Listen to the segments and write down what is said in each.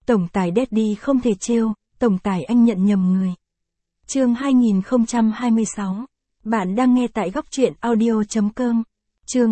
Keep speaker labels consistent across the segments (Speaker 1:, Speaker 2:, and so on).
Speaker 1: Tổng tài Daddy không thể trêu, tổng tài anh nhận nhầm người. Chương 2026. Bạn đang nghe tại góc truyện audio.com. Chương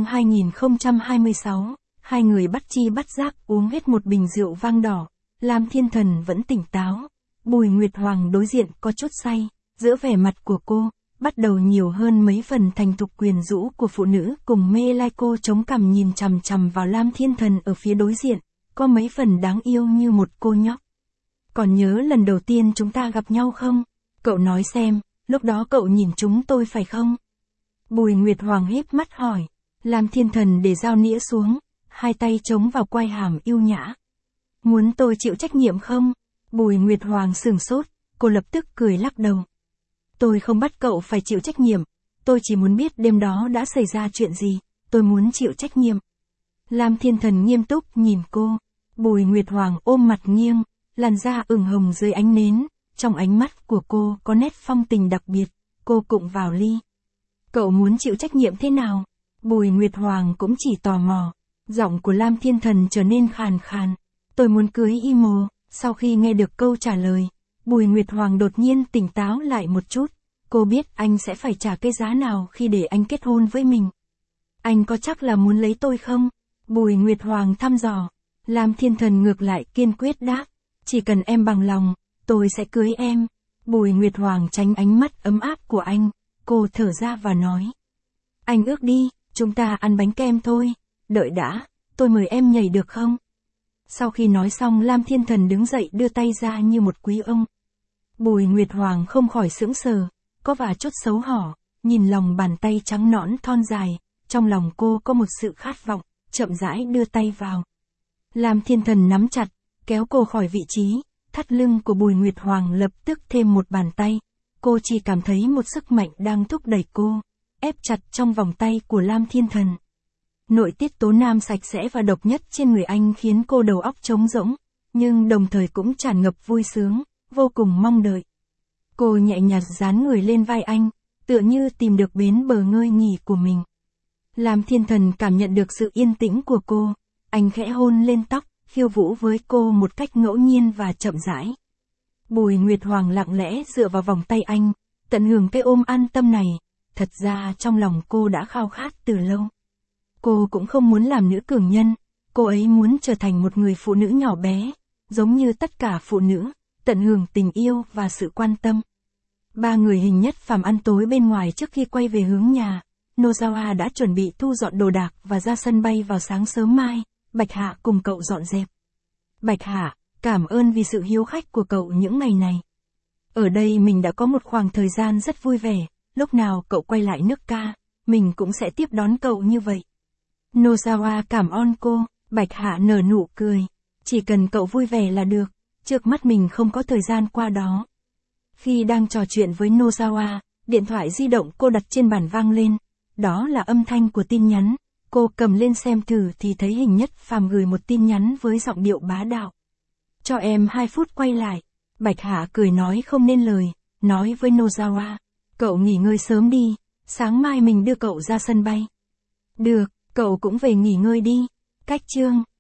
Speaker 1: 2026. Hai người bắt chi bắt giác uống hết một bình rượu vang đỏ. Lam Thiên Thần vẫn tỉnh táo. Bùi Nguyệt Hoàng đối diện có chút say. Giữa vẻ mặt của cô, bắt đầu nhiều hơn mấy phần thành thục quyền rũ của phụ nữ cùng mê lai. Cô chống cằm nhìn chằm chằm vào Lam Thiên Thần ở phía đối diện. Có mấy phần đáng yêu như một cô nhóc. Còn nhớ lần đầu tiên chúng ta gặp nhau không? Cậu nói xem, lúc đó cậu nhìn chúng tôi phải không? Bùi Nguyệt Hoàng híp mắt hỏi. Lam Thiên Thần để dao nĩa xuống, hai tay chống vào quai hàm yêu nhã. Muốn tôi chịu trách nhiệm không? Bùi Nguyệt Hoàng sửng sốt, cô lập tức cười lắc đầu. Tôi không bắt cậu phải chịu trách nhiệm, tôi chỉ muốn biết đêm đó đã xảy ra chuyện gì, tôi muốn chịu trách nhiệm. Lam Thiên Thần nghiêm túc nhìn cô. Bùi Nguyệt Hoàng ôm mặt nghiêng, làn da ửng hồng dưới ánh nến, trong ánh mắt của cô có nét phong tình đặc biệt, cô cụng vào ly. Cậu muốn chịu trách nhiệm thế nào? Bùi Nguyệt Hoàng cũng chỉ tò mò, giọng của Lam Thiên Thần trở nên khàn khàn. Tôi muốn cưới Imo. Sau khi nghe được câu trả lời, Bùi Nguyệt Hoàng đột nhiên tỉnh táo lại một chút, cô biết anh sẽ phải trả cái giá nào khi để anh kết hôn với mình. Anh có chắc là muốn lấy tôi không? Bùi Nguyệt Hoàng thăm dò. Lam Thiên Thần ngược lại kiên quyết đáp, chỉ cần em bằng lòng, tôi sẽ cưới em. Bùi Nguyệt Hoàng tránh ánh mắt ấm áp của anh, cô thở ra và nói. Anh ước đi, chúng ta ăn bánh kem thôi, đợi đã, tôi mời em nhảy được không? Sau khi nói xong Lam Thiên Thần đứng dậy đưa tay ra như một quý ông. Bùi Nguyệt Hoàng không khỏi sững sờ, có vài chút xấu hổ, nhìn lòng bàn tay trắng nõn thon dài, trong lòng cô có một sự khát vọng, chậm rãi đưa tay vào. Lam Thiên Thần nắm chặt, kéo cô khỏi vị trí, thắt lưng của Bùi Nguyệt Hoàng lập tức thêm một bàn tay. Cô chỉ cảm thấy một sức mạnh đang thúc đẩy cô, ép chặt trong vòng tay của Lam Thiên Thần. Nội tiết tố nam sạch sẽ và độc nhất trên người anh khiến cô đầu óc trống rỗng, nhưng đồng thời cũng tràn ngập vui sướng, vô cùng mong đợi. Cô nhẹ nhàng dán người lên vai anh, tựa như tìm được bến bờ ngơi nghỉ của mình. Lam Thiên Thần cảm nhận được sự yên tĩnh của cô. Anh khẽ hôn lên tóc, khiêu vũ với cô một cách ngẫu nhiên và chậm rãi. Bùi Nguyệt Hoàng lặng lẽ dựa vào vòng tay anh, tận hưởng cái ôm an tâm này. Thật ra trong lòng cô đã khao khát từ lâu. Cô cũng không muốn làm nữ cường nhân, cô ấy muốn trở thành một người phụ nữ nhỏ bé, giống như tất cả phụ nữ, tận hưởng tình yêu và sự quan tâm. Ba người hình nhất phàm ăn tối bên ngoài trước khi quay về hướng nhà. Nozawa đã chuẩn bị thu dọn đồ đạc và ra sân bay vào sáng sớm mai. Bạch Hạ cùng cậu dọn dẹp. Bạch Hạ, cảm ơn vì sự hiếu khách của cậu những ngày này. Ở đây mình đã có một khoảng thời gian rất vui vẻ, lúc nào cậu quay lại nước ca, mình cũng sẽ tiếp đón cậu như vậy. Nozawa cảm ơn cô, Bạch Hạ nở nụ cười. Chỉ cần cậu vui vẻ là được, trước mắt mình không có thời gian qua đó. Khi đang trò chuyện với Nozawa, điện thoại di động cô đặt trên bàn vang lên. Đó là âm thanh của tin nhắn. Cô cầm lên xem thử thì thấy hình nhất phàm gửi một tin nhắn với giọng điệu bá đạo. Cho em 2 phút quay lại. Bạch Hạ cười nói không nên lời, nói với Nozawa. Cậu nghỉ ngơi sớm đi, sáng mai mình đưa cậu ra sân bay. Được, cậu cũng về nghỉ ngơi đi. Cách chương.